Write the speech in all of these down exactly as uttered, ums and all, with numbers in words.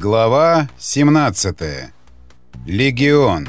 Глава семнадцатая. Легион.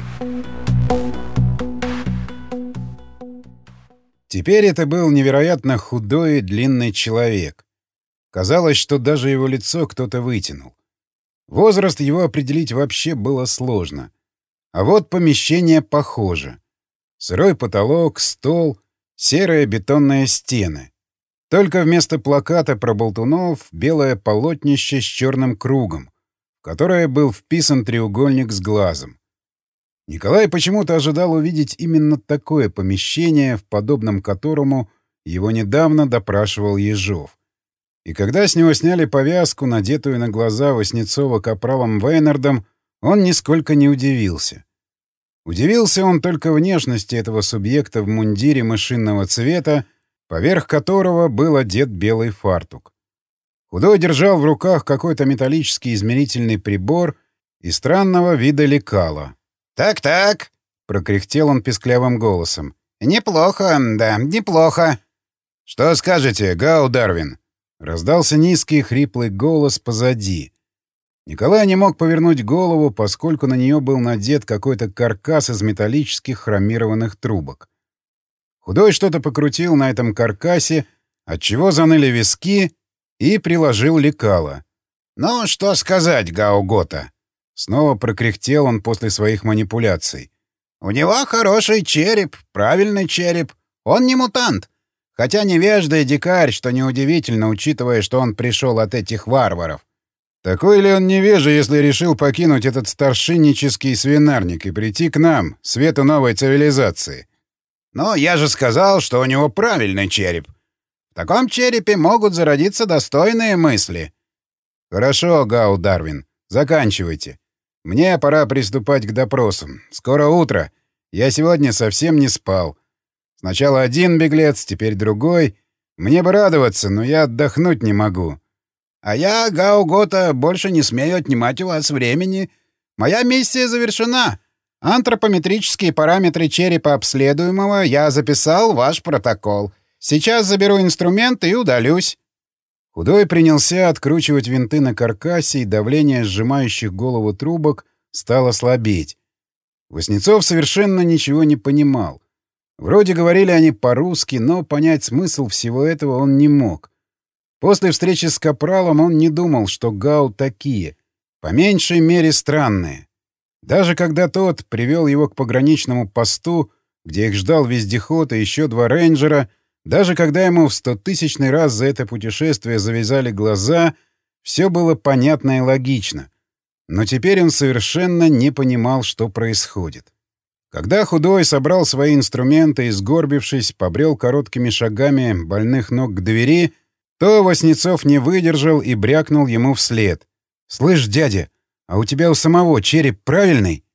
Теперь это был невероятно худой и длинный человек. Казалось, что даже его лицо кто-то вытянул. Возраст его определить вообще было сложно. А вот помещение похоже. Сырой потолок, стол, серые бетонные стены. Только вместо плаката про болтунов белое полотнище с черным кругом, в которое был вписан треугольник с глазом. Николай почему-то ожидал увидеть именно такое помещение, в подобном которому его недавно допрашивал Ежов. И когда с него сняли повязку, надетую на глаза Васнецова капралом Вейнардом, он нисколько не удивился. Удивился он только внешности этого субъекта в мундире мышиного цвета, поверх которого был одет белый фартук. Худой держал в руках какой-то металлический измерительный прибор и странного вида лекала. «Так-так», — прокряхтел он писклявым голосом. «Неплохо, да, неплохо». «Что скажете, Гау Дарвин?» — раздался низкий хриплый голос позади. Николай не мог повернуть голову, поскольку на нее был надет какой-то каркас из металлических хромированных трубок. Худой что-то покрутил на этом каркасе, отчего заныли виски, и приложил лекало. «Ну, что сказать, Гау Гота?» Снова прокряхтел он после своих манипуляций. «У него хороший череп, правильный череп. Он не мутант. Хотя невежда и дикарь, что неудивительно, учитывая, что он пришел от этих варваров». Такой ли он невежа, если решил покинуть этот старшиннический свинарник и прийти к нам, свету новой цивилизации? «Но я же сказал, что у него правильный череп. В таком черепе могут зародиться достойные мысли». «Хорошо, Гау Дарвин, заканчивайте. Мне пора приступать к допросам. Скоро утро. Я сегодня совсем не спал. Сначала один беглец, теперь другой. Мне бы радоваться, но я отдохнуть не могу». «А я, Гау Гота, больше не смею отнимать у вас времени. Моя миссия завершена. Антропометрические параметры черепа обследуемого я записал в ваш протокол. Сейчас заберу инструмент и удалюсь». Худой принялся откручивать винты на каркасе, и давление сжимающих голову трубок стало слабеть. Васнецов совершенно ничего не понимал. Вроде говорили они по-русски, но понять смысл всего этого он не мог. После встречи с капралом он не думал, что Гау такие, по меньшей мере странные. Даже когда тот привел его к пограничному посту, где их ждал вездеход и еще два рейнджера, даже когда ему в стотысячный раз за это путешествие завязали глаза, все было понятно и логично. Но теперь он совершенно не понимал, что происходит. Когда Худой собрал свои инструменты и, сгорбившись, побрел короткими шагами больных ног к двери, то Васнецов не выдержал и брякнул ему вслед. «Слышь, дядя, а у тебя у самого череп правильный?»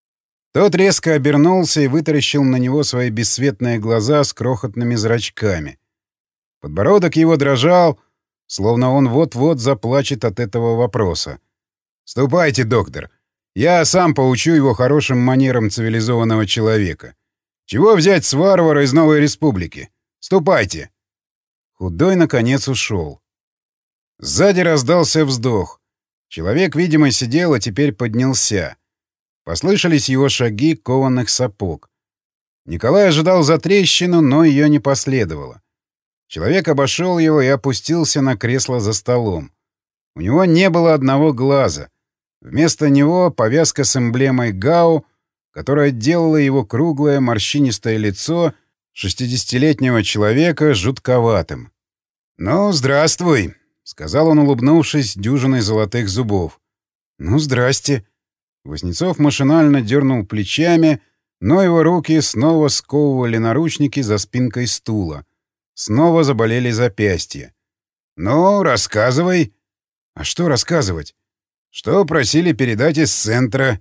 Тот резко обернулся и вытаращил на него свои бесцветные глаза с крохотными зрачками. Подбородок его дрожал, словно он вот-вот заплачет от этого вопроса. «Ступайте, доктор. Я сам поучу его хорошим манерам цивилизованного человека. Чего взять с варвара из Новой Республики? Ступайте!» Худой, наконец, ушел. Сзади раздался вздох. Человек, видимо, сидел, а теперь поднялся. Послышались его шаги кованых сапог. Николай ожидал затрещину, но ее не последовало. Человек обошел его и опустился на кресло за столом. У него не было одного глаза. Вместо него повязка с эмблемой Гау, которая делала его круглое морщинистое лицо шестидесятилетнего человека жутковатым. «Ну, здравствуй», — сказал он, улыбнувшись дюжиной золотых зубов. «Ну, здрасте». Васнецов машинально дернул плечами, но его руки снова сковывали наручники за спинкой стула. Снова заболели запястья. «Ну, рассказывай». «А что рассказывать?» «Что просили передать из центра?»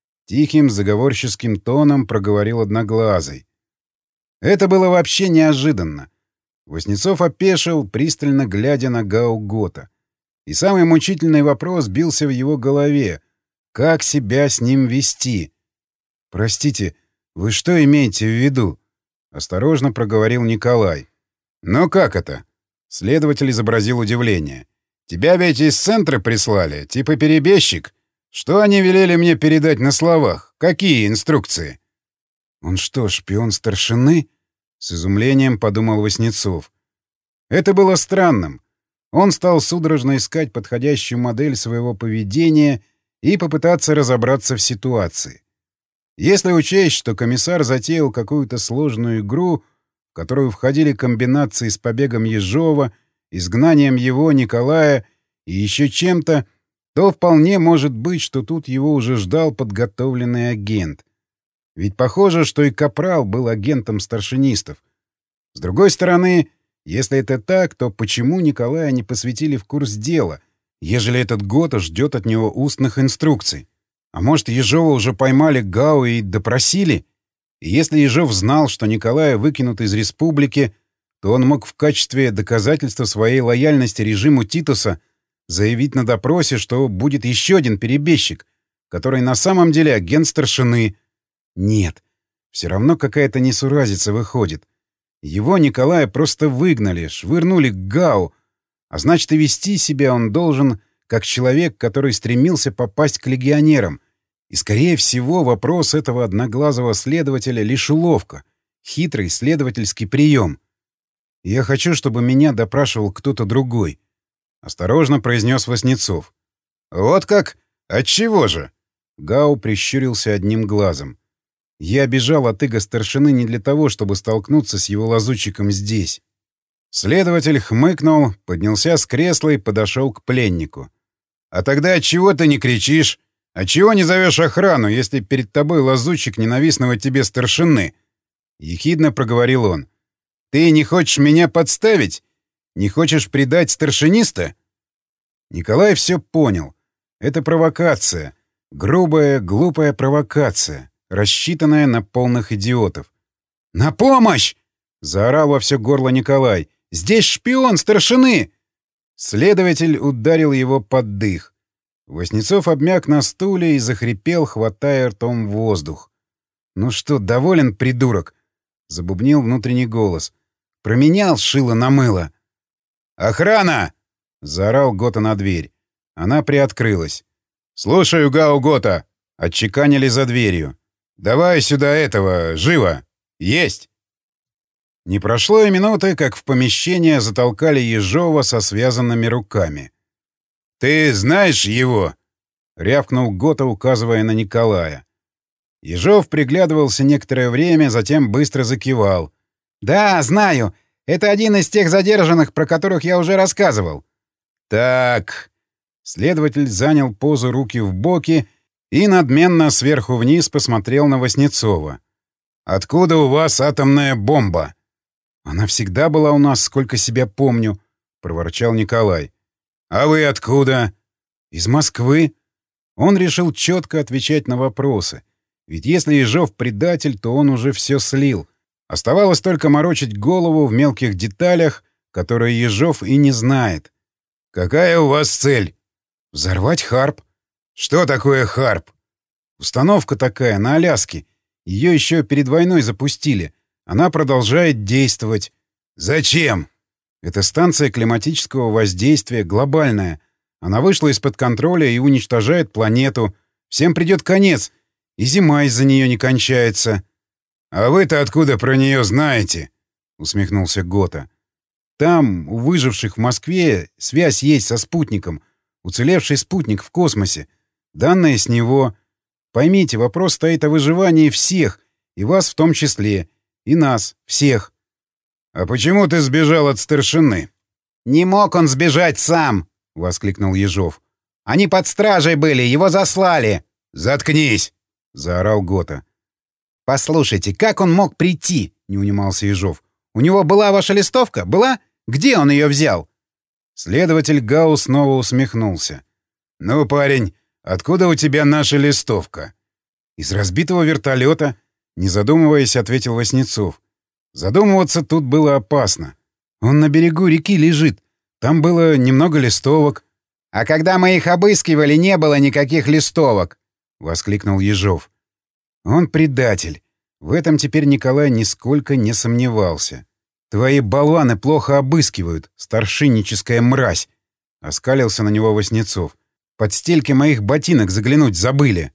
Тихим заговорческим тоном проговорил Одноглазый. Это было вообще неожиданно. Васнецов опешил, пристально глядя на Гау Гота. И самый мучительный вопрос бился в его голове. Как себя с ним вести? «Простите, вы что имеете в виду?» — осторожно проговорил Николай. «Но как это?» — следователь изобразил удивление. Тебя ведь из центра прислали, типа перебежчик. Что они велели мне передать на словах? Какие инструкции?» «Он что, шпион старшины?» — с изумлением подумал Васнецов. Это было странным. Он стал судорожно искать подходящую модель своего поведения и попытаться разобраться в ситуации. Если учесть, что комиссар затеял какую-то сложную игру, в которую входили комбинации с побегом Ежова, изгнанием его, Николая и еще чем-то, то вполне может быть, что тут его уже ждал подготовленный агент. Ведь похоже, что и Капрал был агентом старшинистов. С другой стороны, если это так, то почему Николая не посвятили в курс дела, ежели этот Гота ждет от него устных инструкций? А может, Ежова уже поймали Гау и допросили? И если Ежов знал, что Николая выкинут из республики, то он мог в качестве доказательства своей лояльности режиму Титуса заявить на допросе, что будет еще один перебежчик, который на самом деле агент старшины. Нет, все равно какая-то несуразица выходит. Его, Николая, просто выгнали, швырнули к Гау, а значит, и вести себя он должен как человек, который стремился попасть к легионерам. И, скорее всего, вопрос этого одноглазого следователя — лишь уловка, хитрый следовательский прием. «Я хочу, чтобы меня допрашивал кто-то другой», — осторожно произнес Васнецов. «Вот как? Отчего же?» Гау прищурился одним глазом. «Я бежал от иго старшины не для того, чтобы столкнуться с его лазутчиком здесь». Следователь хмыкнул, поднялся с кресла и подошел к пленнику. «А тогда отчего ты не кричишь? Отчего не зовешь охрану, если перед тобой лазутчик ненавистного тебе старшины?» Ехидно проговорил он. «Ты не хочешь меня подставить? Не хочешь предать старшиниста?» Николай все понял. Это провокация. Грубая, глупая провокация, рассчитанная на полных идиотов. «На помощь!» — заорал во все горло Николай. «Здесь шпион старшины!» Следователь ударил его под дых. Васнецов обмяк на стуле и захрипел, хватая ртом воздух. «Ну что, доволен, придурок?» — забубнил внутренний голос. «Променял шило на мыло». «Охрана!» — заорал Гота на дверь. Она приоткрылась. «Слушаю, Гау Гота!» — отчеканили за дверью. «Давай сюда этого, живо! Есть!» Не прошло и минуты, как в помещение затолкали Ежова со связанными руками. «Ты знаешь его?» — рявкнул Гота, указывая на Николая. Ежов приглядывался некоторое время, затем быстро закивал. «Да, знаю. Это один из тех задержанных, про которых я уже рассказывал». «Так...» Следователь занял позу руки в боки и надменно сверху вниз посмотрел на Васнецова. «Откуда у вас атомная бомба?» «Она всегда была у нас, сколько себя помню», — проворчал Николай. «А вы откуда?» «Из Москвы». Он решил четко отвечать на вопросы. Ведь если Ежов предатель, то он уже все слил. Оставалось только морочить голову в мелких деталях, которые Ежов и не знает. «Какая у вас цель?» «Взорвать Харп». «Что такое Харп?» «Установка такая, на Аляске. Ее еще перед войной запустили. Она продолжает действовать». «Зачем?» «Это станция климатического воздействия, глобальная. Она вышла из-под контроля и уничтожает планету. Всем придет конец, и зима из-за нее не кончается». «А вы-то откуда про нее знаете?» — усмехнулся Гота. «Там, у выживших в Москве, связь есть со спутником. Уцелевший спутник в космосе. Данные с него. Поймите, вопрос стоит о выживании всех, и вас в том числе, и нас, всех». «А почему ты сбежал от старшины?» «Не мог он сбежать сам!» — воскликнул Ежов. «Они под стражей были, его заслали!» «Заткнись!» — заорал Гота. «Послушайте, как он мог прийти?» — не унимался Ежов. «У него была ваша листовка? Была? Где он ее взял?» Следователь Гау снова усмехнулся. «Ну, парень, откуда у тебя наша листовка?» «Из разбитого вертолета», — не задумываясь, ответил Васнецов. Задумываться тут было опасно. Он на берегу реки лежит. Там было немного листовок. «А когда мы их обыскивали, не было никаких листовок!» — воскликнул Ежов. «Он предатель. В этом теперь Николай нисколько не сомневался. Твои болваны плохо обыскивают, старшинническая мразь!» — оскалился на него Васнецов. «Под стельки моих ботинок заглянуть забыли».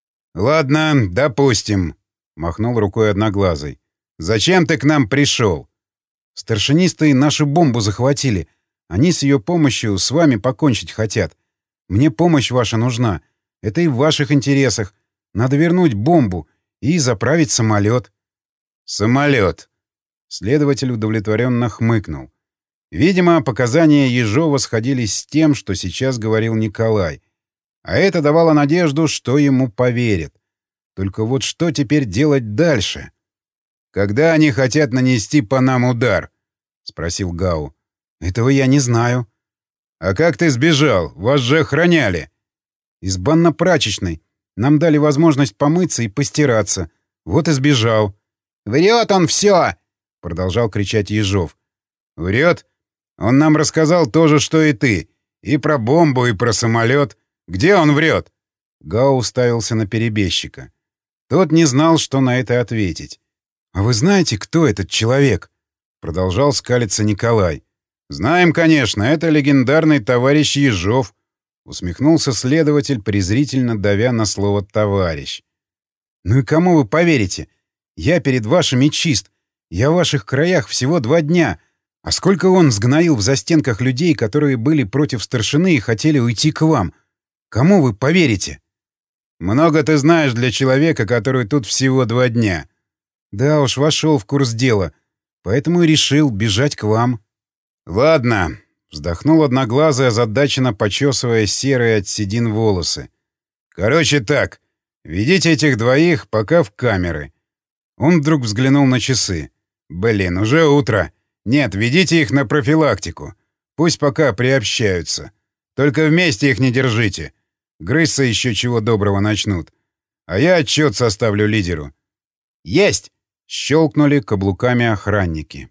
«Ладно, допустим», — махнул рукой Одноглазый. «Зачем ты к нам пришел?» «Старшинисты нашу бомбу захватили. Они с ее помощью с вами покончить хотят. Мне помощь ваша нужна. Это и в ваших интересах. Надо вернуть бомбу и заправить самолет». «Самолет!» Следователь удовлетворенно хмыкнул. Видимо, показания Ежова сходились с тем, что сейчас говорил Николай. А это давало надежду, что ему поверят. Только вот что теперь делать дальше? «Когда они хотят нанести по нам удар?» — спросил Гау. «Этого я не знаю». «А как ты сбежал? Вас же охраняли». «Из банно-прачечной. Нам дали возможность помыться и постираться. Вот и сбежал». «Врет он все!» — продолжал кричать Ежов. «Врет? Он нам рассказал то же, что и ты. И про бомбу, и про самолет. Где он врет?» Гау уставился на перебежчика. Тот не знал, что на это ответить. «А вы знаете, кто этот человек?» — продолжал скалиться Николай. «Знаем, конечно, это легендарный товарищ Ежов», — усмехнулся следователь, презрительно давя на слово «товарищ». «Ну и кому вы поверите? Я перед вашими чист. Я в ваших краях всего два дня. А сколько он сгноил в застенках людей, которые были против старшины и хотели уйти к вам? Кому вы поверите?» «Много ты знаешь для человека, который тут всего два дня». «Да уж, вошел в курс дела. Поэтому и решил бежать к вам». «Ладно», — вздохнул Одноглазый, озадаченно почесывая серые от седин волосы. «Короче так, ведите этих двоих пока в камеры». Он вдруг взглянул на часы. «Блин, уже утро. Нет, ведите их на профилактику. Пусть пока приобщаются. Только вместе их не держите. Грызться еще чего доброго начнут. А я отчет составлю лидеру». «Есть!» — щелкнули каблуками охранники.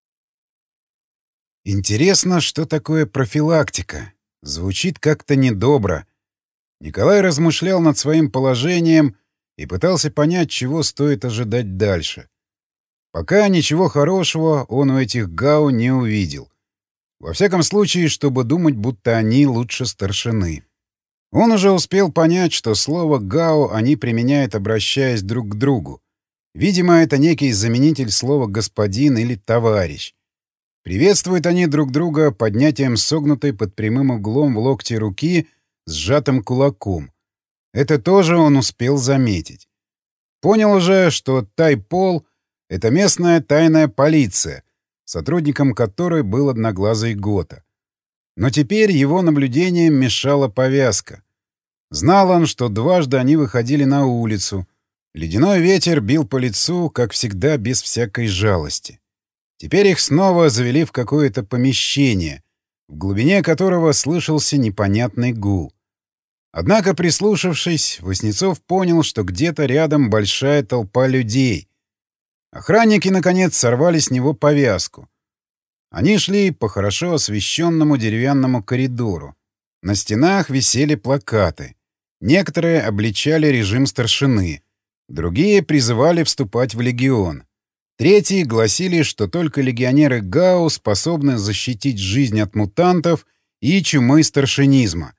Интересно, что такое профилактика? Звучит как-то недобро. Николай размышлял над своим положением и пытался понять, чего стоит ожидать дальше. Пока ничего хорошего он у этих гау не увидел. Во всяком случае, чтобы думать, будто они лучше старшины. Он уже успел понять, что слово «гау» они применяют, обращаясь друг к другу. Видимо, это некий заменитель слова «господин» или «товарищ». Приветствуют они друг друга поднятием согнутой под прямым углом в локте руки с сжатым кулаком. Это тоже он успел заметить. Понял уже, что Тайпол — это местная тайная полиция, сотрудником которой был Одноглазый Гота. Но теперь его наблюдением мешала повязка. Знал он, что дважды они выходили на улицу. Ледяной ветер бил по лицу, как всегда, без всякой жалости. Теперь их снова завели в какое-то помещение, в глубине которого слышался непонятный гул. Однако, прислушавшись, Васнецов понял, что где-то рядом большая толпа людей. Охранники, наконец, сорвали с него повязку. Они шли по хорошо освещенному деревянному коридору. На стенах висели плакаты. Некоторые обличали режим старшины, другие призывали вступать в легион. Третьи гласили, что только легионеры Гау способны защитить жизнь от мутантов и чумы старшинизма.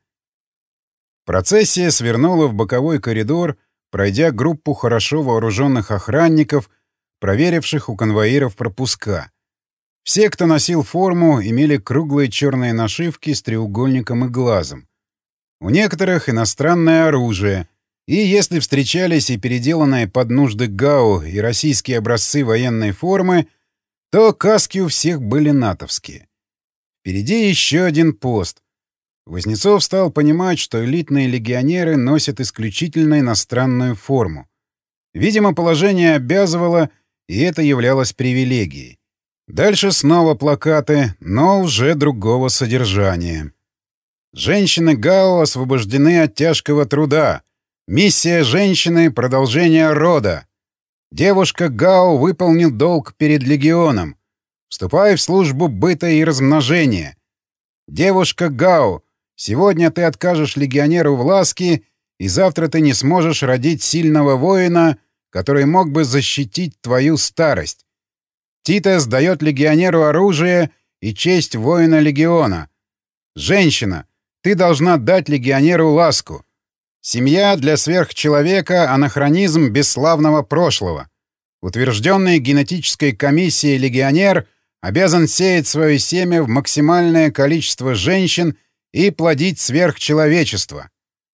Процессия свернула в боковой коридор, пройдя группу хорошо вооруженных охранников, проверивших у конвоиров пропуска. Все, кто носил форму, имели круглые черные нашивки с треугольником и глазом. У некоторых иностранное оружие, и если встречались и переделанные под нужды ГАУ и российские образцы военной формы, то каски у всех были натовские. Впереди еще один пост. Васнецов стал понимать, что элитные легионеры носят исключительно иностранную форму. Видимо, положение обязывало, и это являлось привилегией. Дальше снова плакаты, но уже другого содержания. Женщины ГАУ освобождены от тяжкого труда. Миссия женщины — продолжение рода. Девушка ГАУ выполнил долг перед легионом. Вступай в службу быта и размножения. Девушка ГАУ, сегодня ты откажешь легионеру в ласке, и завтра ты не сможешь родить сильного воина, который мог бы защитить твою старость. Титас дает легионеру оружие и честь воина легиона. Женщина, ты должна дать легионеру ласку. Семья для сверхчеловека — анахронизм бесславного прошлого. Утвержденный генетической комиссией легионер обязан сеять свое семя в максимальное количество женщин и плодить сверхчеловечество.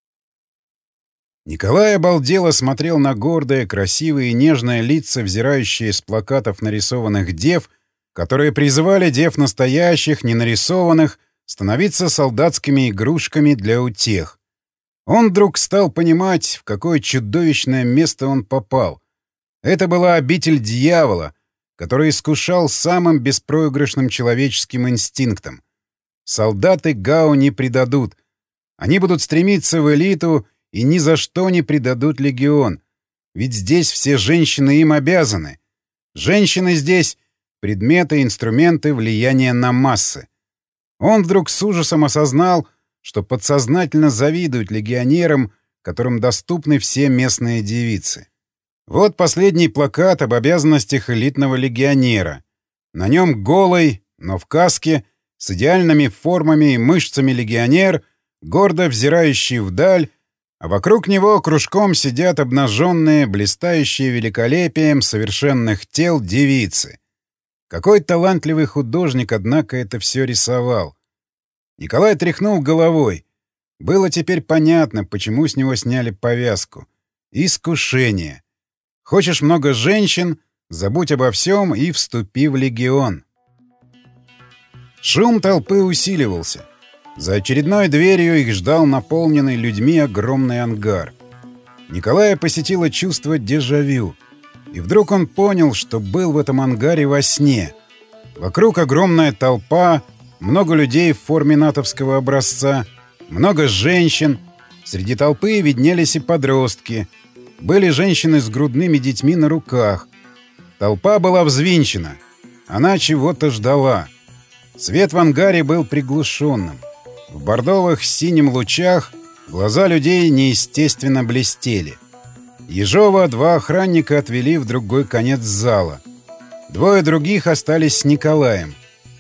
Николай обалдело смотрел на гордые, красивые и нежные лица, взирающие с плакатов нарисованных дев, которые призывали дев настоящих, ненарисованных, становиться солдатскими игрушками для утех. Он вдруг стал понимать, в какое чудовищное место он попал. Это была обитель дьявола, который искушал самым беспроигрышным человеческим инстинктом. Солдаты Гау не предадут. Они будут стремиться в элиту и ни за что не предадут легион. Ведь здесь все женщины им обязаны. Женщины здесь — предметы, инструменты влияния на массы. Он вдруг с ужасом осознал, что подсознательно завидует легионерам, которым доступны все местные девицы. Вот последний плакат об обязанностях элитного легионера. На нем голый, но в каске, с идеальными формами и мышцами легионер, гордо взирающий вдаль, а вокруг него кружком сидят обнаженные, блистающие великолепием совершенных тел девицы. Какой талантливый художник, однако, это все рисовал. Николай тряхнул головой. Было теперь понятно, почему с него сняли повязку. Искушение. Хочешь много женщин — забудь обо всем и вступи в легион. Шум толпы усиливался. За очередной дверью их ждал наполненный людьми огромный ангар. Николая посетило чувство дежавю. И вдруг он понял, что был в этом ангаре во сне. Вокруг огромная толпа, много людей в форме натовского образца, много женщин. Среди толпы виднелись и подростки. Были женщины с грудными детьми на руках. Толпа была взвинчена. Она чего-то ждала. Свет в ангаре был приглушенным. В бордовых с синим лучах глаза людей неестественно блестели. Ежова два охранника отвели в другой конец зала. Двое других остались с Николаем.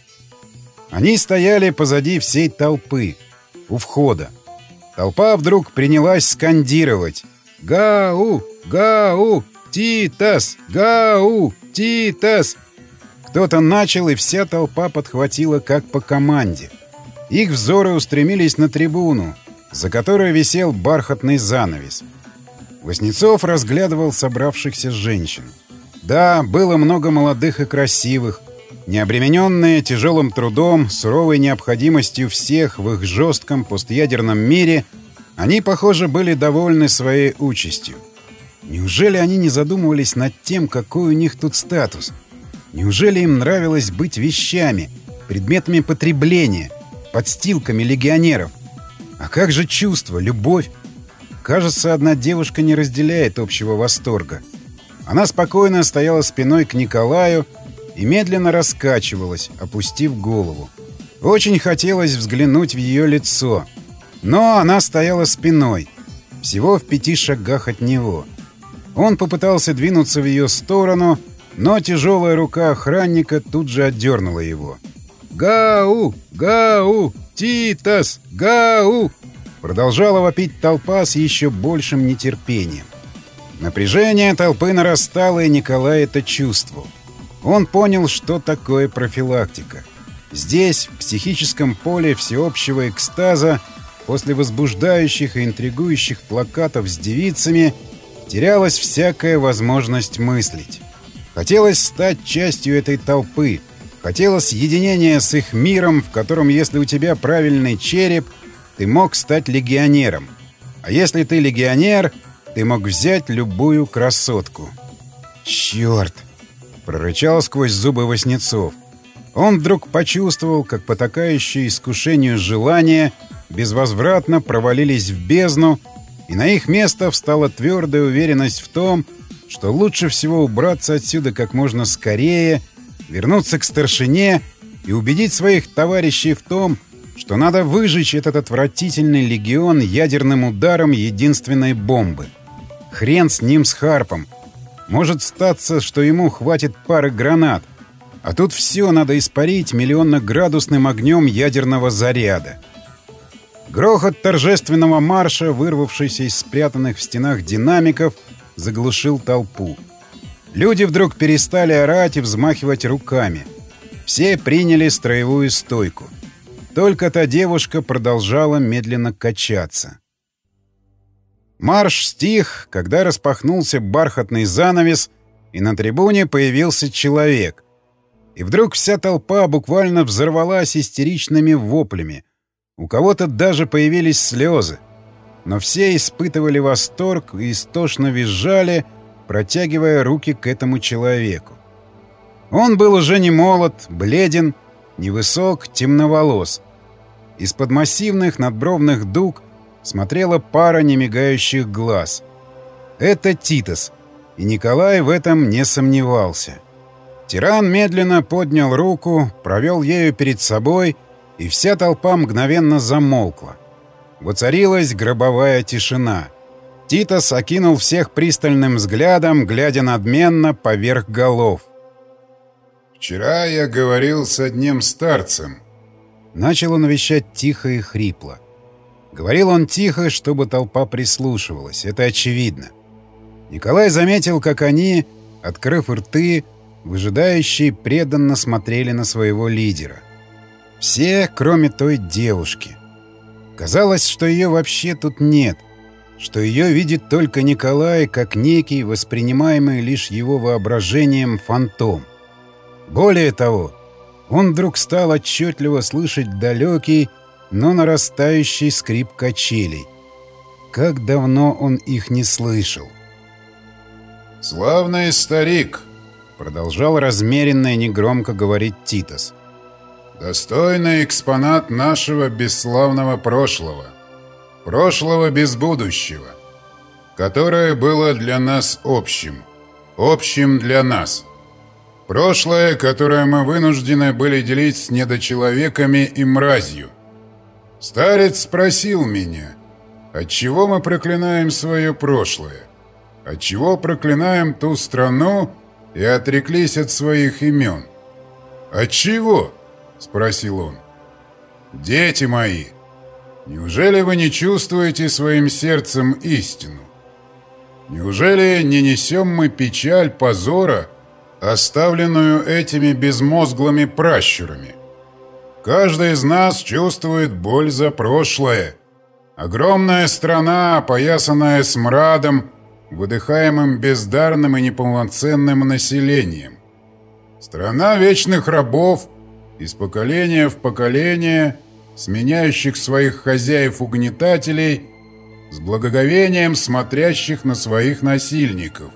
Они стояли позади всей толпы, у входа. Толпа вдруг принялась скандировать: «Гау! Гау! Титас! Гау! Титас!» Кто-то начал, и вся толпа подхватила как по команде. Их взоры устремились на трибуну, за которой висел бархатный занавес. Васнецов разглядывал собравшихся женщин. Да, было много молодых и красивых, не обремененные тяжелым трудом, суровой необходимостью всех в их жестком постъядерном мире, они, похоже, были довольны своей участью. Неужели они не задумывались над тем, какой у них тут статус? Неужели им нравилось быть вещами, предметами потребления, подстилками легионеров? А как же чувство, любовь? Кажется, одна девушка не разделяет общего восторга. Она спокойно стояла спиной к Николаю и медленно раскачивалась, опустив голову. Очень хотелось взглянуть в ее лицо. Но она стояла спиной, всего в пяти шагах от него. Он попытался двинуться в ее сторону, но тяжелая рука охранника тут же отдернула его. «Гау! Гау! Титас! Гау!» Продолжала вопить толпа с еще большим нетерпением. Напряжение толпы нарастало, и Николай это чувствовал. Он понял, что такое профилактика. Здесь, в психическом поле всеобщего экстаза, после возбуждающих и интригующих плакатов с девицами, терялась всякая возможность мыслить. Хотелось стать частью этой толпы. Хотелось единения с их миром, в котором, если у тебя правильный череп, ты мог стать легионером. А если ты легионер, ты мог взять любую красотку. «Черт!» — прорычал сквозь зубы Васнецов. Он вдруг почувствовал, как потакающие искушению желания безвозвратно провалились в бездну, и на их место встала твердая уверенность в том, что лучше всего убраться отсюда как можно скорее, вернуться к старшине и убедить своих товарищей в том, что надо выжечь этот отвратительный легион ядерным ударом единственной бомбы. Хрен с ним, с Харпом. Может статься, что ему хватит пары гранат, а тут все надо испарить миллионноградусным огнем ядерного заряда. Грохот торжественного марша, вырвавшийся из спрятанных в стенах динамиков, заглушил толпу. Люди вдруг перестали орать и взмахивать руками. Все приняли строевую стойку. Только та девушка продолжала медленно качаться. Марш стих, когда распахнулся бархатный занавес, и на трибуне появился человек. И вдруг вся толпа буквально взорвалась истеричными воплями. У кого-то даже появились слезы. Но все испытывали восторг и истошно визжали, протягивая руки к этому человеку. Он был уже не молод, бледен, невысок, темноволос. Из-под массивных надбровных дуг смотрела пара немигающих глаз. Это Титос, и Николай в этом не сомневался. Тиран медленно поднял руку, провел ею перед собой, и вся толпа мгновенно замолкла. Воцарилась гробовая тишина. Титос окинул всех пристальным взглядом, глядя надменно поверх голов. «Вчера я говорил с одним старцем». Начал он вещать тихо и хрипло. Говорил он тихо, чтобы толпа прислушивалась. Это очевидно. Николай заметил, как они, открыв рты, выжидающие, преданно смотрели на своего лидера. Все, кроме той девушки. Казалось, что ее вообще тут нет, что ее видит только Николай как некий, воспринимаемый лишь его воображением фантом. Более того, он вдруг стал отчетливо слышать далекий, но нарастающий скрип качелей. Как давно он их не слышал. «Славный старик», — продолжал размеренно и негромко говорить Титос. «Достойный экспонат нашего бесславного прошлого, прошлого без будущего, которое было для нас общим, общим для нас. Прошлое, которое мы вынуждены были делить с недочеловеками и мразью. Старец спросил меня, отчего мы проклинаем свое прошлое, отчего проклинаем ту страну и отреклись от своих имен. Отчего? — спросил он. «Дети мои, неужели вы не чувствуете своим сердцем истину? Неужели не несем мы печаль позора, оставленную этими безмозглыми пращурами? Каждый из нас чувствует боль за прошлое. Огромная страна, опоясанная смрадом, выдыхаемым бездарным и неполноценным населением. Страна вечных рабов, из поколения в поколение, сменяющих своих хозяев-угнетателей, с благоговением смотрящих на своих насильников.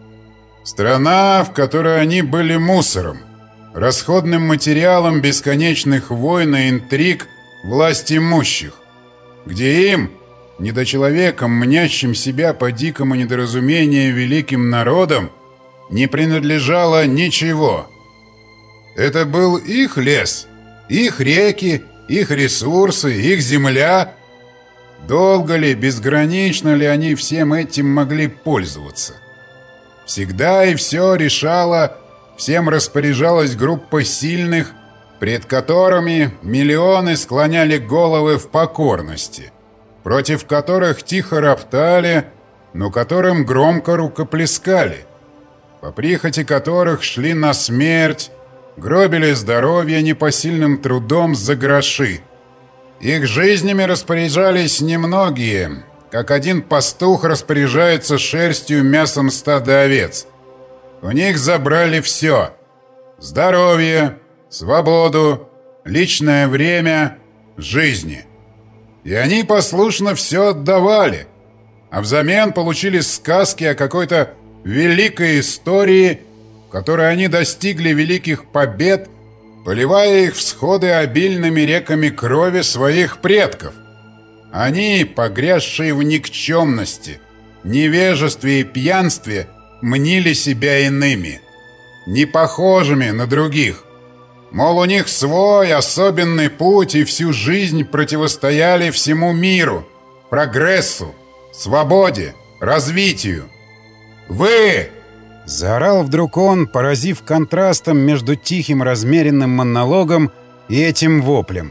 Страна, в которой они были мусором, расходным материалом бесконечных войн и интриг власть имущих, где им, недочеловекам, мнящим себя по дикому недоразумению великим народам, не принадлежало ничего. Это был их лес, их реки, их ресурсы, их земля. Долго ли, безгранично ли они всем этим могли пользоваться? Всегда и все решала, всем распоряжалась группа сильных, пред которыми миллионы склоняли головы в покорности, против которых тихо роптали, но которым громко рукоплескали, по прихоти которых шли на смерть, гробили здоровье непосильным трудом за гроши. Их жизнями распоряжались немногие, как один пастух распоряжается шерстью, мясом стада овец. У них забрали все: здоровье, свободу, личное время, жизни. И они послушно все отдавали, а взамен получили сказки о какой-то великой истории, в которой они достигли великих побед, поливая их всходы обильными реками крови своих предков. Они, погрязшие в никчемности, невежестве и пьянстве, мнили себя иными, не похожими на других. Мол, у них свой особенный путь, и всю жизнь противостояли всему миру, прогрессу, свободе, развитию. «Вы!» — заорал вдруг он, поразив контрастом между тихим размеренным монологом и этим воплем.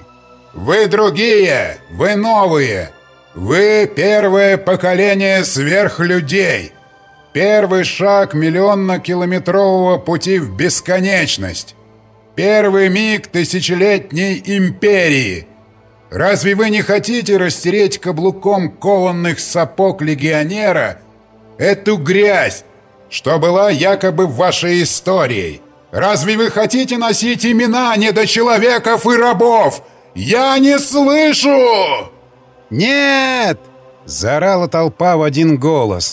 Вы другие, вы новые. Вы первое поколение сверхлюдей. Первый шаг миллионно-километрового пути в бесконечность. Первый миг тысячелетней империи. Разве вы не хотите растереть каблуком кованых сапог легионера эту грязь, что была якобы вашей историей? Разве вы хотите носить имена недочеловеков и рабов? Я не слышу! «Нет!» — заорала толпа в один голос.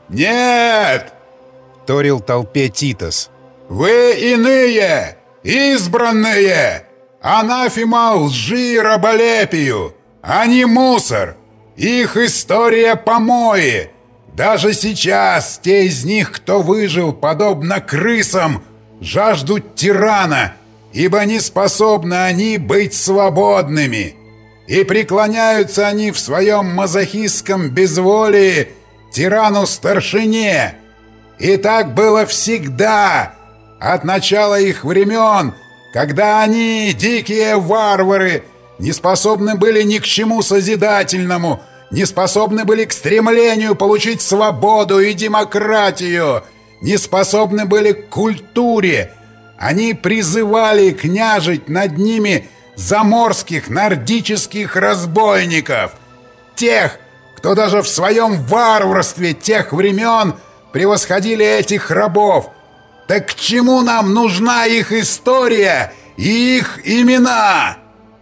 «Нет!» — вторил толпе Титос. «Вы иные! Избранные! Анафема лжи и раболепию! Они мусор! Их история помои! Даже сейчас те из них, кто выжил, подобно крысам, жаждут тирана, ибо не способны они быть свободными. И преклоняются они в своем мазохистском безволии тирану-старшине. И так было всегда, от начала их времен, когда они, дикие варвары, не способны были ни к чему созидательному, не способны были к стремлению получить свободу и демократию, не способны были к культуре. Они призывали княжить над ними заморских нордических разбойников, тех, кто даже в своем варварстве тех времен превосходили этих рабов. Так к чему нам нужна их история и их имена?»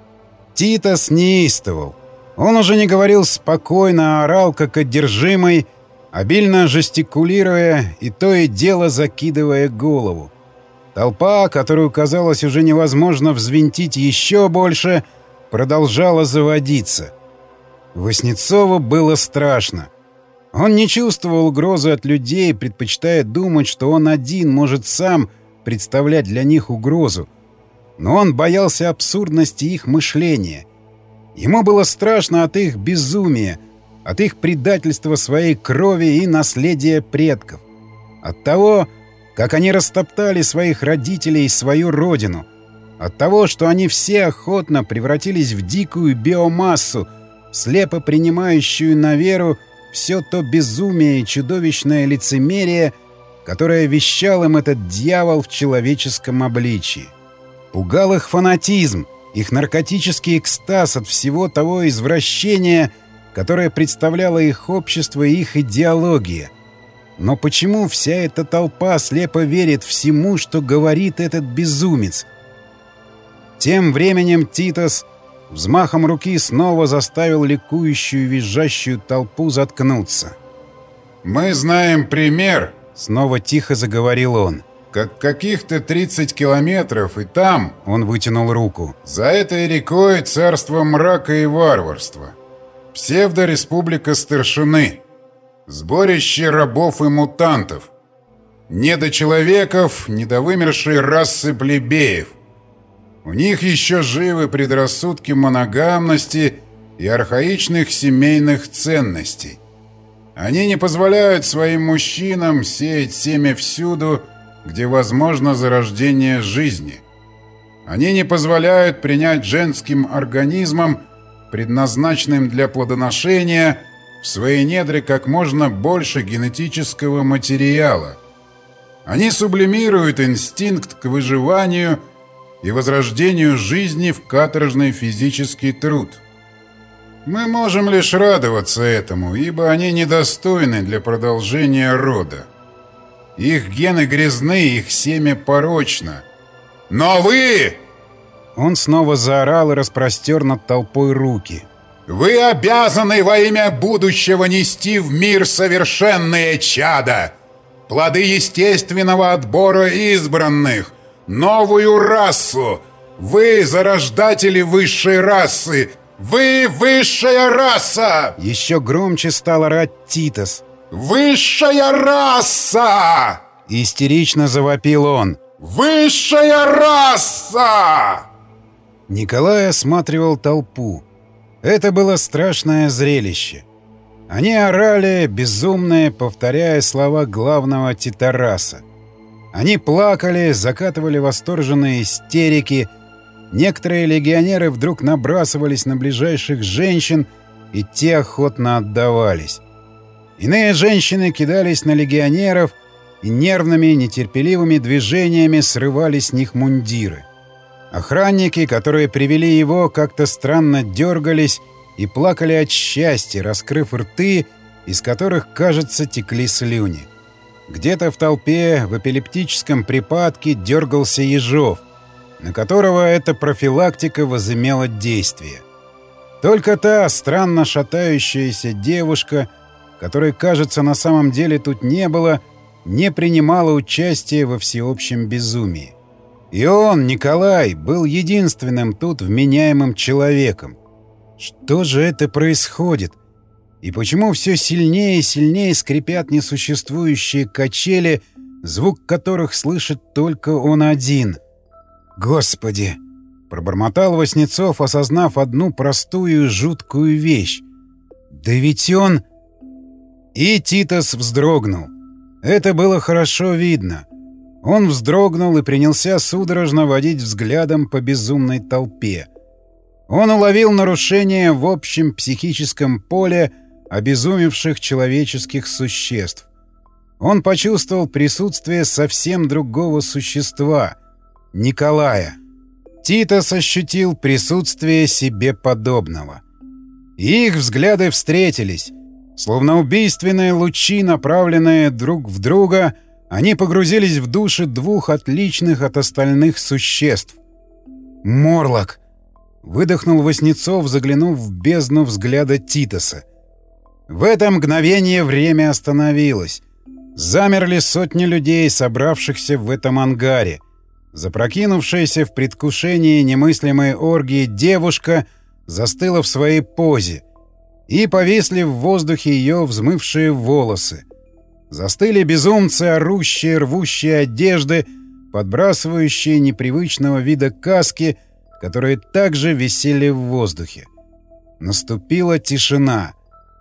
Титос неистовал. Он уже не говорил спокойно, а орал, как одержимый, обильно жестикулируя и то и дело закидывая голову. Толпа, которую, казалось, уже невозможно взвинтить еще больше, продолжала заводиться. Васнецову было страшно. Он не чувствовал угрозы от людей, предпочитая думать, что он один может сам представлять для них угрозу. Но он боялся абсурдности их мышления. Ему было страшно от их безумия, от их предательства своей крови и наследия предков. От того, как они растоптали своих родителей и свою родину. От того, что они все охотно превратились в дикую биомассу, слепо принимающую на веру все то безумие и чудовищное лицемерие, которое вещал им этот дьявол в человеческом обличии. Пугал их фанатизм, их наркотический экстаз от всего того извращения, которое представляло их общество и их идеология. Но почему вся эта толпа слепо верит всему, что говорит этот безумец? Тем временем Титос взмахом руки снова заставил ликующую визжащую толпу заткнуться. «Мы знаем пример», — снова тихо заговорил он. «как каких-то тридцать километров, и там...» — он вытянул руку. «За этой рекой царство мрака и варварства. Псевдореспублика старшины. Сборище рабов и мутантов. Недочеловеков, недовымершей расы плебеев. У них еще живы предрассудки моногамности и архаичных семейных ценностей. Они не позволяют своим мужчинам сеять семя всюду, где возможно зарождение жизни. Они не позволяют принять женским организмам, предназначенным для плодоношения, в свои недра как можно больше генетического материала. Они сублимируют инстинкт к выживанию и возрождению жизни в каторжный физический труд. Мы можем лишь радоваться этому, ибо они недостойны для продолжения рода. Их гены грязны, их семя порочно. Но вы... Он снова заорал и распростер над толпой руки. Вы обязаны во имя будущего нести в мир совершенные чада, плоды естественного отбора избранных, новую расу. Вы зарождатели высшей расы. Вы высшая раса! Еще громче стал орать Титос. Высшая раса! Истерично завопил он. Высшая раса! Николай осматривал толпу. Это было страшное зрелище. Они орали, безумные, повторяя слова главного Титараса. Они плакали, закатывали восторженные истерики, Некоторые легионеры вдруг набрасывались на ближайших женщин, и те охотно отдавались. Иные женщины кидались на легионеров и нервными, нетерпеливыми движениями срывали с них мундиры. Охранники, которые привели его, как-то странно дергались и плакали от счастья, раскрыв рты, из которых, кажется, текли слюни. Где-то в толпе в эпилептическом припадке дергался Ежов, на которого эта профилактика возымела действие. Только та странно шатающаяся девушка, которой, кажется, на самом деле тут не было, не принимала участия во всеобщем безумии. И он, Николай, был единственным тут вменяемым человеком. Что же это происходит? И почему все сильнее и сильнее скрипят несуществующие качели, звук которых слышит только он один? «Господи!» — пробормотал Васнецов, осознав одну простую и жуткую вещь. «Да ведь он...» И Титос вздрогнул. Это было хорошо видно. Он вздрогнул и принялся судорожно водить взглядом по безумной толпе. Он уловил нарушение в общем психическом поле обезумевших человеческих существ. Он почувствовал присутствие совсем другого существа — Николая. Титос ощутил присутствие себе подобного. И их взгляды встретились. Словно убийственные лучи, направленные друг в друга, они погрузились в души двух отличных от остальных существ. «Морлок!» — выдохнул Васнецов, заглянув в бездну взгляда Титоса. В это мгновение время остановилось. Замерли сотни людей, собравшихся в этом ангаре. Запрокинувшаяся в предвкушении немыслимой оргии девушка застыла в своей позе, и повисли в воздухе ее взмывшие волосы. Застыли безумцы, орущие, рвущие одежды, подбрасывающие непривычного вида каски, которые также висели в воздухе. Наступила тишина.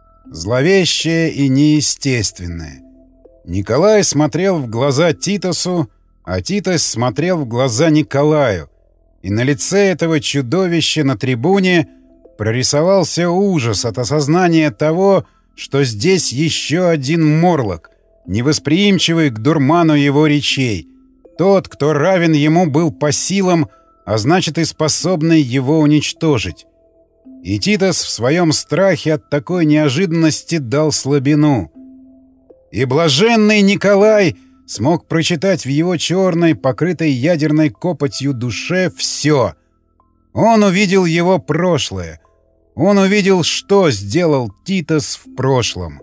Зловещая и неестественная. Николай смотрел в глаза Титосу, а Титос смотрел в глаза Николаю, и на лице этого чудовища на трибуне прорисовался ужас от осознания того, что здесь еще один Морлок, невосприимчивый к дурману его речей, тот, кто равен ему был по силам, а значит и способный его уничтожить. И Титос в своем страхе от такой неожиданности дал слабину. И блаженный Николай смог прочитать в его черной, покрытой ядерной копотью душе все. Он увидел его прошлое. Он увидел, что сделал Титос в прошлом.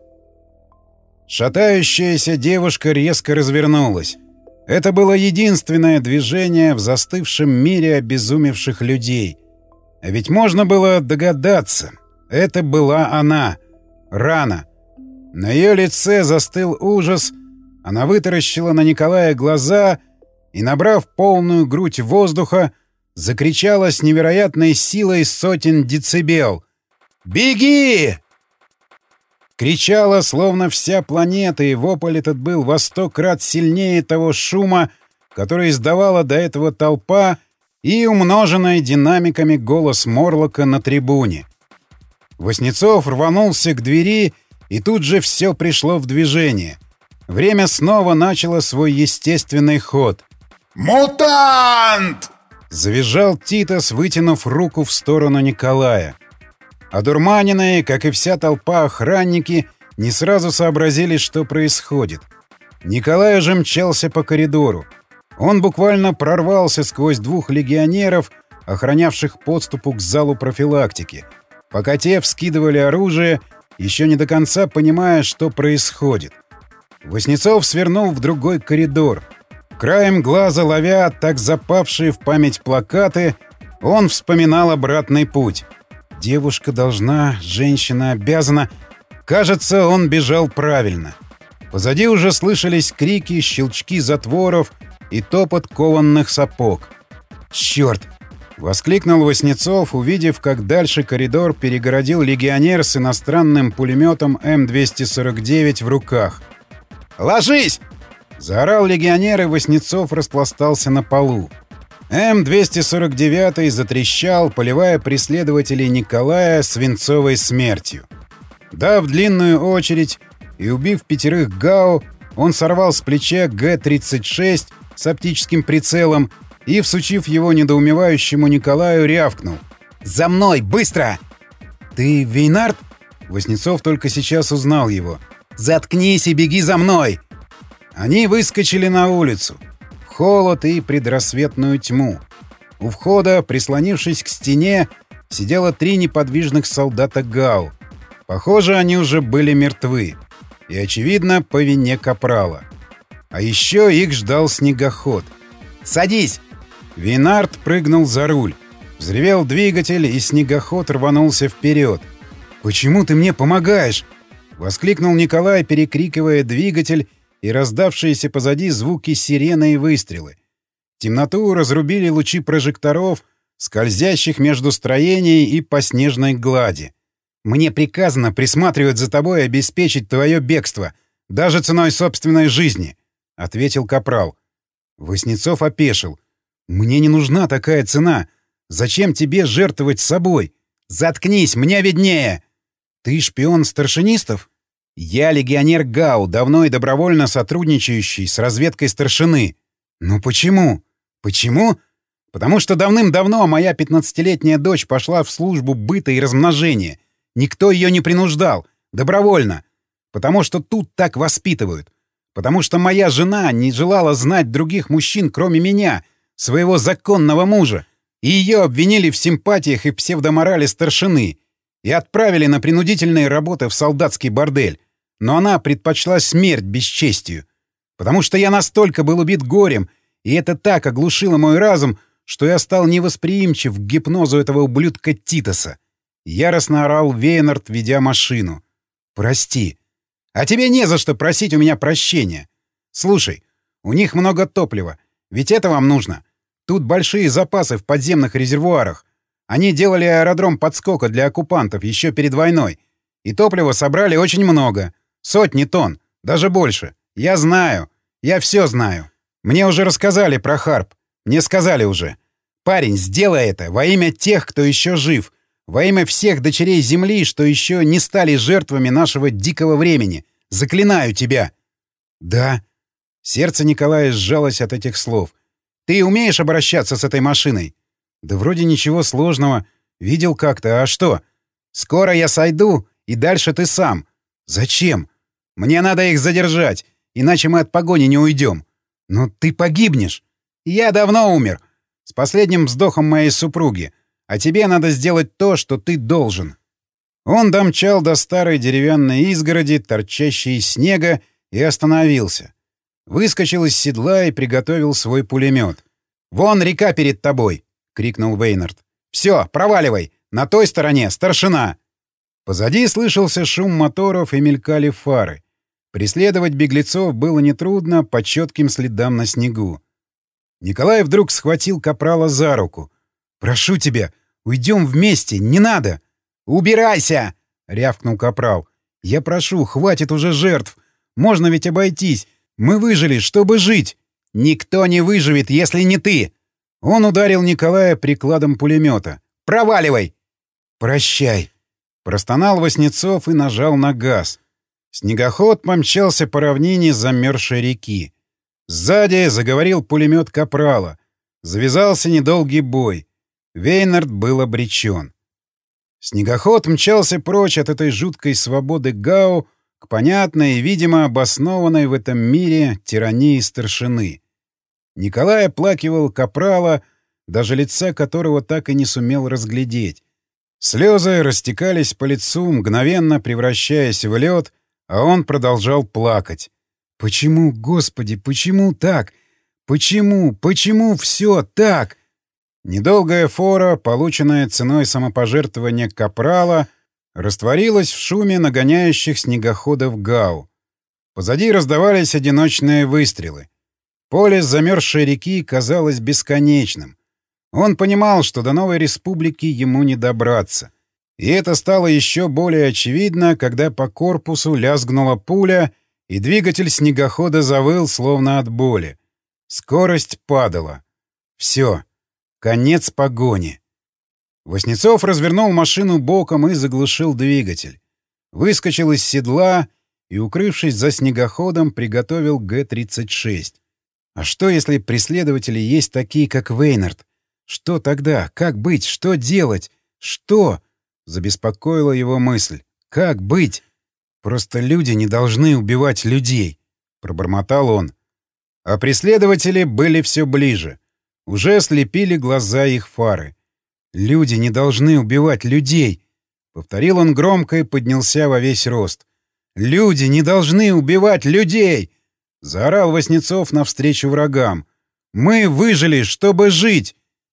Шатающаяся девушка резко развернулась. Это было единственное движение в застывшем мире обезумевших людей. А ведь можно было догадаться. Это была она. Рана. На ее лице застыл ужас. Она вытаращила на Николая глаза и, набрав полную грудь воздуха, закричала с невероятной силой сотен децибел. «Беги!» Кричала, словно вся планета, и вопль этот был во сто крат сильнее того шума, который издавала до этого толпа и умноженный динамиками голос Морлока на трибуне. Васнецов рванулся к двери, и тут же все пришло в движение. Время снова начало свой естественный ход. «Мутант!» — завизжал Титос, вытянув руку в сторону Николая. Одурманенные, как и вся толпа охранники, не сразу сообразили, что происходит. Николай уже мчался по коридору. Он буквально прорвался сквозь двух легионеров, охранявших подступу к залу профилактики, пока те вскидывали оружие, еще не до конца понимая, что происходит. Васнецов свернул в другой коридор. Краем глаза ловя так запавшие в память плакаты, он вспоминал обратный путь. Девушка должна, женщина обязана. Кажется, он бежал правильно. Позади уже слышались крики, щелчки затворов и топот кованных сапог. «Черт!» — воскликнул Васнецов, увидев, как дальше коридор перегородил легионер с иностранным пулеметом эм двести сорок девять в руках. «Ложись!» — заорал легионер, и Васнецов распластался на полу. Эм двести сорок девять затрещал, поливая преследователей Николая свинцовой смертью. Дав длинную очередь и убив пятерых ГАУ, он сорвал с плеча Гэ тридцать шесть с оптическим прицелом и, всучив его недоумевающему Николаю, рявкнул: «За мной! Быстро!» «Ты Вейнард?» Васнецов только сейчас узнал его. «Заткнись и беги за мной!» Они выскочили на улицу. В холод и предрассветную тьму. У входа, прислонившись к стене, сидело три неподвижных солдата ГАУ. Похоже, они уже были мертвы. И, очевидно, по вине капрала. А еще их ждал снегоход. «Садись!» Вейнард прыгнул за руль. Взревел двигатель, и снегоход рванулся вперед. «Почему ты мне помогаешь?» — воскликнул Николай, перекрикивая двигатель и раздавшиеся позади звуки сирены и выстрелы. Темноту разрубили лучи прожекторов, скользящих между строений и по снежной глади. «Мне приказано присматривать за тобой и обеспечить твое бегство, даже ценой собственной жизни», — ответил капрал. Васнецов опешил. «Мне не нужна такая цена. Зачем тебе жертвовать собой? Заткнись, мне виднее!» «Ты шпион старшинистов?» «Я легионер ГАУ, давно и добровольно сотрудничающий с разведкой старшины». «Ну почему?» «Почему?» «Потому что давным-давно моя пятнадцатилетняя дочь пошла в службу быта и размножения. Никто ее не принуждал. Добровольно. Потому что тут так воспитывают. Потому что моя жена не желала знать других мужчин, кроме меня, своего законного мужа. И ее обвинили в симпатиях и псевдоморали старшины. И отправили на принудительные работы в солдатский бордель. Но она предпочла смерть бесчестию. Потому что я настолько был убит горем, и это так оглушило мой разум, что я стал невосприимчив к гипнозу этого ублюдка Титоса. Яростно орал Вейнард, ведя машину. «Прости. А тебе не за что просить у меня прощения. Слушай, у них много топлива. Ведь это вам нужно. Тут большие запасы в подземных резервуарах. Они делали аэродром подскока для оккупантов еще перед войной. И топлива собрали очень много. Сотни тонн. Даже больше. Я знаю. Я все знаю. Мне уже рассказали про Харп. Мне сказали уже. Парень, сделай это во имя тех, кто еще жив. Во имя всех дочерей Земли, что еще не стали жертвами нашего дикого времени. Заклинаю тебя. Да. Сердце Николая сжалось от этих слов. Ты умеешь обращаться с этой машиной? Да вроде ничего сложного. Видел как-то. А что? Скоро я сойду, и дальше ты сам. Зачем? Мне надо их задержать, иначе мы от погони не уйдем. Но ты погибнешь. Я давно умер. С последним вздохом моей супруги. А тебе надо сделать то, что ты должен. Он домчал до старой деревянной изгороди, торчащей из снега, и остановился. Выскочил из седла и приготовил свой пулемет. «Вон река перед тобой!» — крикнул Вейнард. «Все, проваливай! На той стороне старшина!» Позади слышался шум моторов и мелькали фары. Преследовать беглецов было нетрудно по четким следам на снегу. Николай вдруг схватил капрала за руку. «Прошу тебя, уйдем вместе, не надо!» «Убирайся!» — рявкнул капрал. «Я прошу, хватит уже жертв. Можно ведь обойтись. Мы выжили, чтобы жить. Никто не выживет, если не ты!» Он ударил Николая прикладом пулемета. «Проваливай!» «Прощай!» — простонал Васнецов и нажал на газ. Снегоход помчался по равнине замерзшей реки. Сзади заговорил пулемет капрала. Завязался недолгий бой. Вейнард был обречен. Снегоход мчался прочь от этой жуткой свободы ГАУ к понятной и, видимо, обоснованной в этом мире тирании старшины. Николай оплакивал капрала, даже лица которого так и не сумел разглядеть. Слезы растекались по лицу, мгновенно превращаясь в лед, а он продолжал плакать. «Почему, Господи, почему так? Почему, почему все так?» Недолгая фора, полученная ценой самопожертвования капрала, растворилась в шуме нагоняющих снегоходов ГАУ. Позади раздавались одиночные выстрелы. Поле замерзшей реки казалось бесконечным. Он понимал, что до Новой Республики ему не добраться. И это стало еще более очевидно, когда по корпусу лязгнула пуля, и двигатель снегохода завыл, словно от боли. Скорость падала. Все. Конец погони. Васнецов развернул машину боком и заглушил двигатель. Выскочил из седла и, укрывшись за снегоходом, приготовил Гэ тридцать шесть. А что, если преследователи есть такие, как Вейнард? Что тогда? Как быть? Что делать? Что? Забеспокоила его мысль. Как быть? Просто люди не должны убивать людей, пробормотал он. А преследователи были все ближе. Уже слепили глаза их фары. Люди не должны убивать людей, повторил он громко и поднялся во весь рост. Люди не должны убивать людей! Заорал Васнецов навстречу врагам. Мы выжили, чтобы жить!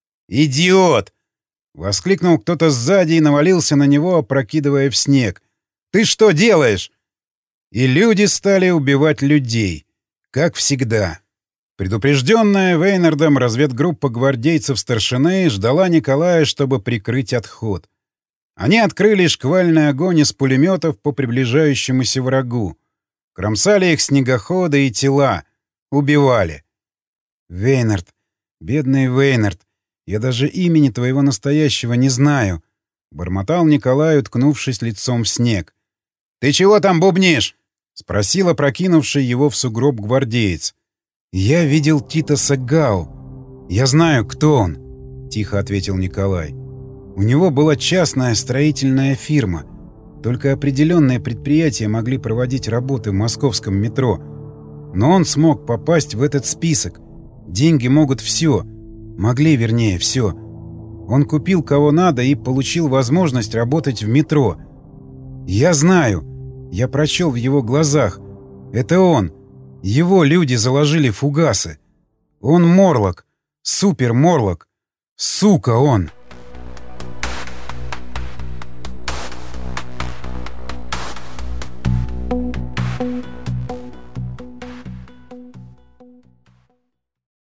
Идиот! Воскликнул кто-то сзади и навалился на него, опрокидывая в снег. «Ты что делаешь?» И люди стали убивать людей. Как всегда. Предупрежденная Вейнардом разведгруппа гвардейцев старшины ждала Николая, чтобы прикрыть отход. Они открыли шквальный огонь из пулеметов по приближающемуся врагу. Кромсали их снегоходы и тела. Убивали. «Вейнард, бедный Вейнард, я даже имени твоего настоящего не знаю», — бормотал Николай, уткнувшись лицом в снег. «Ты чего там бубнишь?» — спросил опрокинувший его в сугроб гвардеец. «Я видел Титоса Гау. Я знаю, кто он», — тихо ответил Николай. «У него была частная строительная фирма. Только определенные предприятия могли проводить работы в московском метро. Но он смог попасть в этот список. Деньги могут все. Могли, вернее, все. Он купил кого надо и получил возможность работать в метро. Я знаю. Я прочел в его глазах. Это он. Его люди заложили фугасы. Он Морлок. Супер Морлок. Сука он!»